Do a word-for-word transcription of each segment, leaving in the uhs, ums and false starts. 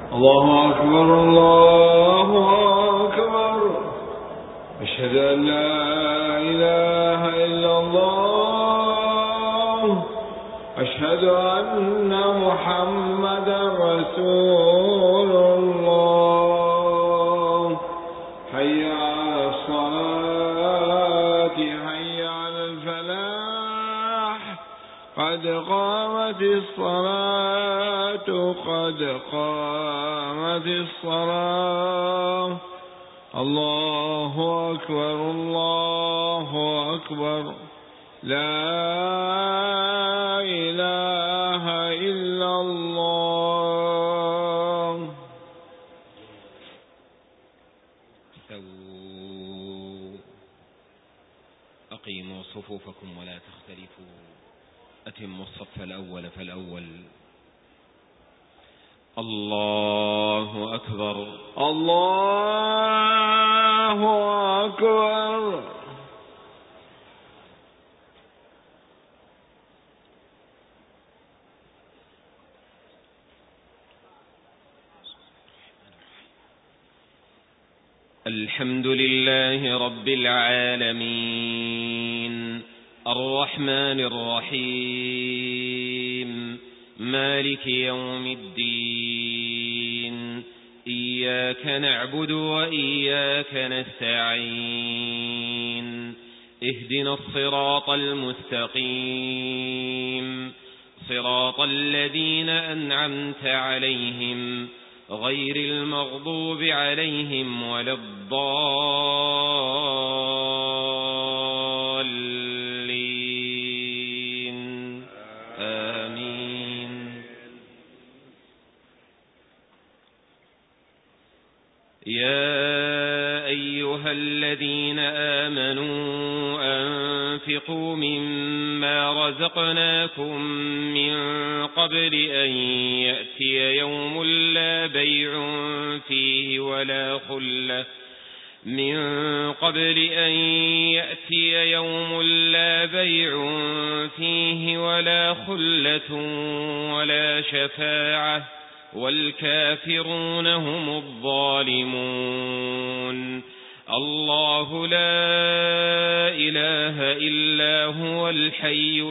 الله أكبر الله أكبر. أشهد أن لا إله إلا الله. أشهد أن محمدا رسول الله. حي على الصلاة حي على الفلاح. قد قامت الصلاة قد قامت الصلاة. الله أكبر الله أكبر. لا إله إلا الله. استووا أقيموا صفوفكم ولا تختلفوا. أتموا الصف الأول فالأول. الله أكبر الله أكبر. الحمد لله رب العالمين الرحمن الرحيم مالك يوم الدين. إياك نعبد وإياك نستعين. اهدنا الصراط المستقيم صراط الذين أنعمت عليهم غير المغضوب عليهم ولا الضالين. آمين. يا أيها الذين آمنوا أنفقوا مما رزقناكم من قبل أن يأتي يوم لا بيع فيه ولا خلة من قبل أن يأتي يوم لا بيع فيه ولا خلة ولا شفاعة والكافرون هم الظالمون. الله لا إله إلا هو الحي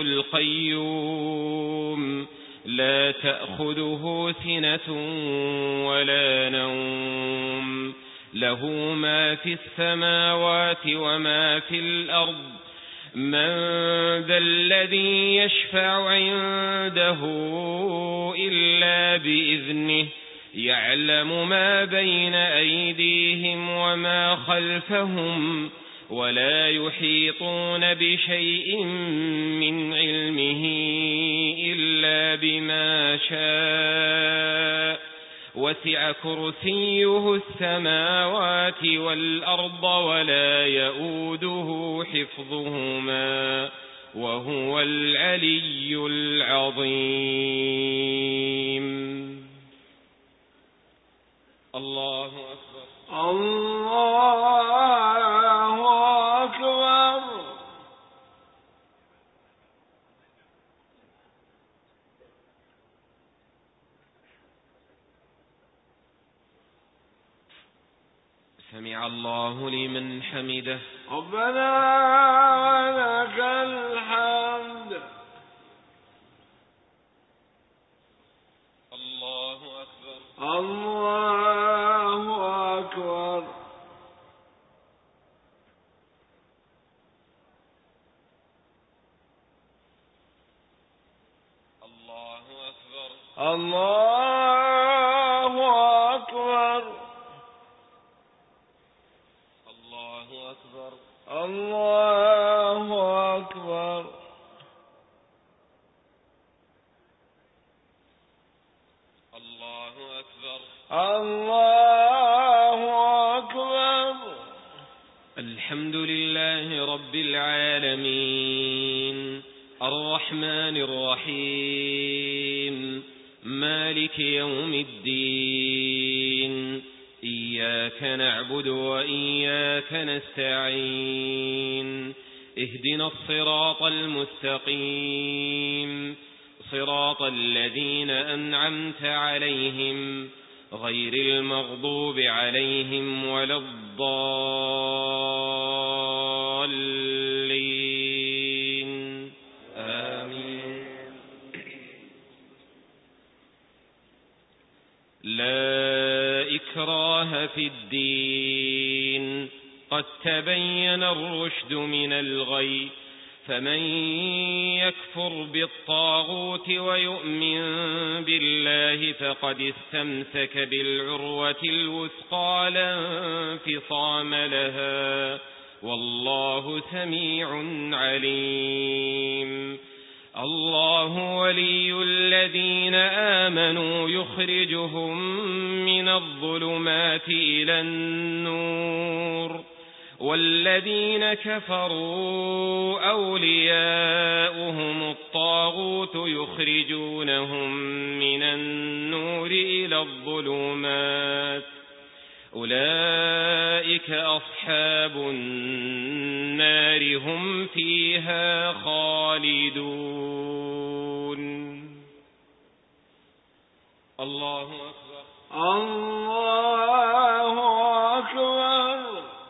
القيوم لا تأخذه سنة ولا نوم له ما في السماوات وما في الأرض. من ذا الذي يشفع عنده إلا بإذنه يعلم ما بين أيديهم وما خلفهم ولا يحيطون بشيء من علمه إلا بما شاء. وسع كرسيه السماوات والأرض ولا يؤوده حفظهما وهو العلي العظيم. الله أكبر الله أكبر. سمع الله لمن حمده. ربنا ولك الحمد. الله أكبر الله أكبر. الله أكبر الله أكبر. الله أكبر الله أكبر. الله أكبر الله أكبر. الحمد لله رب العالمين الرحمن الرحيم مالك يوم الدين. إياك نعبد وإياك نستعين. اهدنا الصراط المستقيم صراط الذين أنعمت عليهم غير المغضوب عليهم ولا الضالين آمين. لا إكراه في الدين قد تبين الرشد من الغي فمن يكفر بالطاغوت ويؤمن بالله فقد استمسك بالعروة الوثقى لا انفصام لها والله سميع عليم. الله ولي الذين آمنوا يخرجهم من الظلمات إلى النور والذين كفروا أولياؤهم الطاغوت يخرجونهم من النور إلى الظلمات أولئك أصحاب النار هم فيها خالدون. الله أكبر. الله أكبر.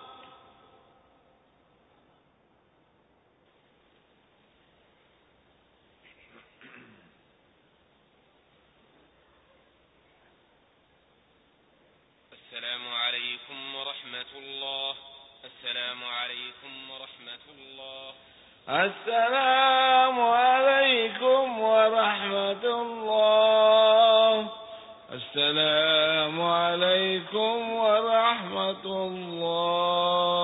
السلام عليكم ورحمة الله. السلام عليكم ورحمة الله. السلام عليكم ورحمة الله. السلام عليكم ورحمة الله.